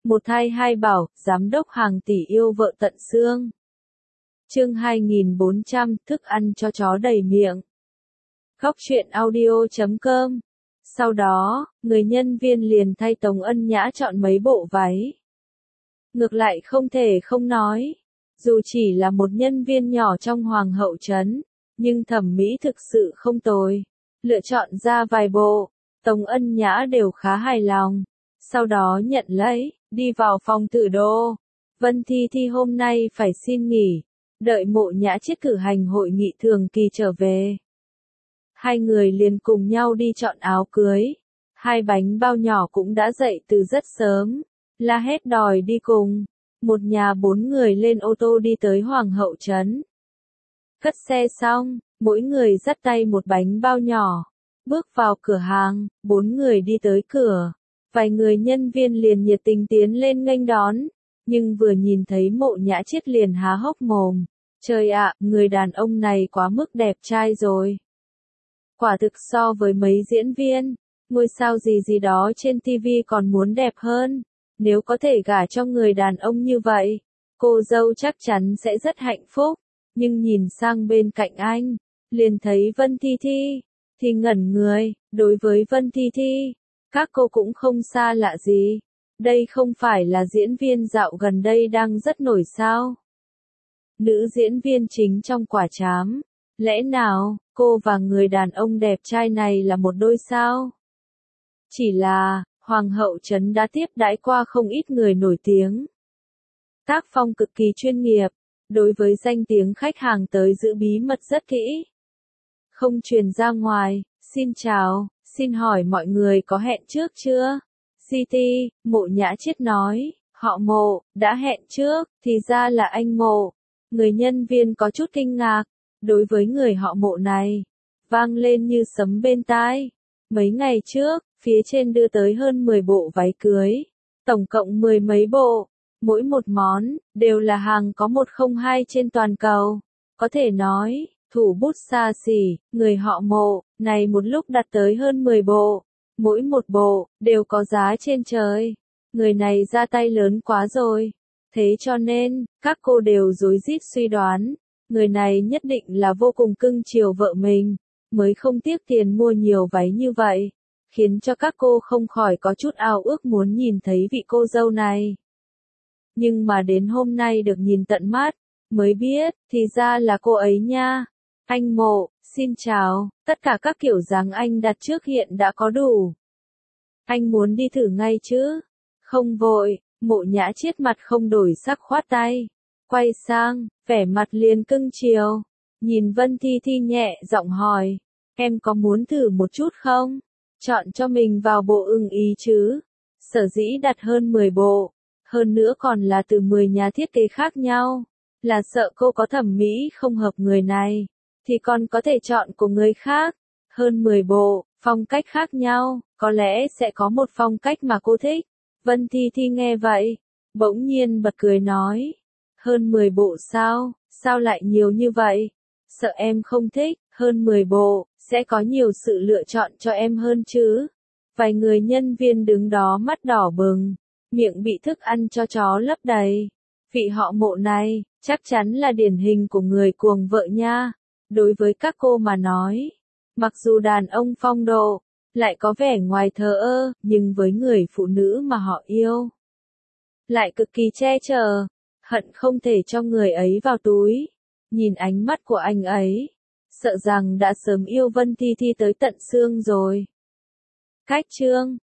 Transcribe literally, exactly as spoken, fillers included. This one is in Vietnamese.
Một thai hai bảo, giám đốc hàng tỷ yêu vợ tận xương. Chương hai nghìn bốn trăm, thức ăn cho chó đầy miệng. Góc truyện audio chấm com. Sau đó, người nhân viên liền thay Tống Ân Nhã chọn mấy bộ váy. Ngược lại không thể không nói, dù chỉ là một nhân viên nhỏ trong Hoàng hậu trấn, nhưng thẩm mỹ thực sự không tồi. Lựa chọn ra vài bộ, Tống Ân Nhã đều khá hài lòng. Sau đó nhận lấy, đi vào phòng Tử Đô. Vân Thi Thi hôm nay phải xin nghỉ, đợi Mộ Nhã Chiết cử hành hội nghị thường kỳ trở về. Hai người liền cùng nhau đi chọn áo cưới. Hai bánh bao nhỏ cũng đã dậy từ rất sớm, la hét đòi đi cùng. Một nhà bốn người lên ô tô đi tới Hoàng hậu trấn. Cất xe xong, mỗi người dắt tay một bánh bao nhỏ. Bước vào cửa hàng, bốn người đi tới cửa. Vài người nhân viên liền nhiệt tình tiến lên nghênh đón. Nhưng vừa nhìn thấy Mộ Nhã Chiết liền há hốc mồm. Trời ạ, người đàn ông này quá mức đẹp trai rồi. Quả thực so với mấy diễn viên, ngôi sao gì gì đó trên ti vi còn muốn đẹp hơn. Nếu có thể gả cho người đàn ông như vậy, cô dâu chắc chắn sẽ rất hạnh phúc. Nhưng nhìn sang bên cạnh anh, liền thấy Vân Thi Thi, thì ngẩn người. Đối với Vân Thi Thi, các cô cũng không xa lạ gì. Đây không phải là diễn viên dạo gần đây đang rất nổi sao? Nữ diễn viên chính trong Quả Trám. Lẽ nào, cô và người đàn ông đẹp trai này là một đôi sao? Chỉ là, Hoàng hậu trấn đã tiếp đãi qua không ít người nổi tiếng. Tác phong cực kỳ chuyên nghiệp, đối với danh tiếng khách hàng tới giữ bí mật rất kỹ. Không truyền ra ngoài. Xin chào, xin hỏi mọi người có hẹn trước chưa? City, Mộ Nhã Chiết nói, họ Mộ, đã hẹn trước, thì ra là anh Mộ. Người nhân viên có chút kinh ngạc, đối với người họ Mộ này, vang lên như sấm bên tai. Mấy ngày trước, phía trên đưa tới hơn mười bộ váy cưới, tổng cộng mười mấy bộ, mỗi một món, đều là hàng có một không hai trên toàn cầu. Có thể nói, thủ bút xa xỉ, người họ Mộ, này một lúc đặt tới hơn mười bộ. Mỗi một bộ, đều có giá trên trời. Người này ra tay lớn quá rồi. Thế cho nên, các cô đều rối rít suy đoán, người này nhất định là vô cùng cưng chiều vợ mình, mới không tiếc tiền mua nhiều váy như vậy, khiến cho các cô không khỏi có chút ao ước muốn nhìn thấy vị cô dâu này. Nhưng mà đến hôm nay được nhìn tận mắt, mới biết, thì ra là cô ấy nha. Anh Mộ, xin chào, tất cả các kiểu dáng anh đặt trước hiện đã có đủ. Anh muốn đi thử ngay chứ? Không vội. Mộ Nhã Chiết mặt không đổi sắc khoát tay. Quay sang, vẻ mặt liền cưng chiều. Nhìn Vân Thi Thi nhẹ giọng hỏi. Em có muốn thử một chút không? Chọn cho mình vào bộ ưng ý chứ? Sở dĩ đặt hơn mười bộ. Hơn nữa còn là từ mười nhà thiết kế khác nhau. Là sợ cô có thẩm mỹ không hợp người này. Thì còn có thể chọn của người khác. Hơn mười bộ, phong cách khác nhau. Có lẽ sẽ có một phong cách mà cô thích. Vân Thi Thi nghe vậy, bỗng nhiên bật cười nói, hơn mười bộ sao, sao lại nhiều như vậy? Sợ em không thích, hơn mười bộ, sẽ có nhiều sự lựa chọn cho em hơn chứ. Vài người nhân viên đứng đó mắt đỏ bừng, miệng bị thức ăn cho chó lấp đầy. Vị họ Mộ này, chắc chắn là điển hình của người cuồng vợ nha. Đối với các cô mà nói, mặc dù đàn ông phong độ, lại có vẻ ngoài thờ ơ, nhưng với người phụ nữ mà họ yêu, lại cực kỳ che chở, hận không thể cho người ấy vào túi. Nhìn ánh mắt của anh ấy, sợ rằng đã sớm yêu Vân Thi Thi tới tận xương rồi. Cách chương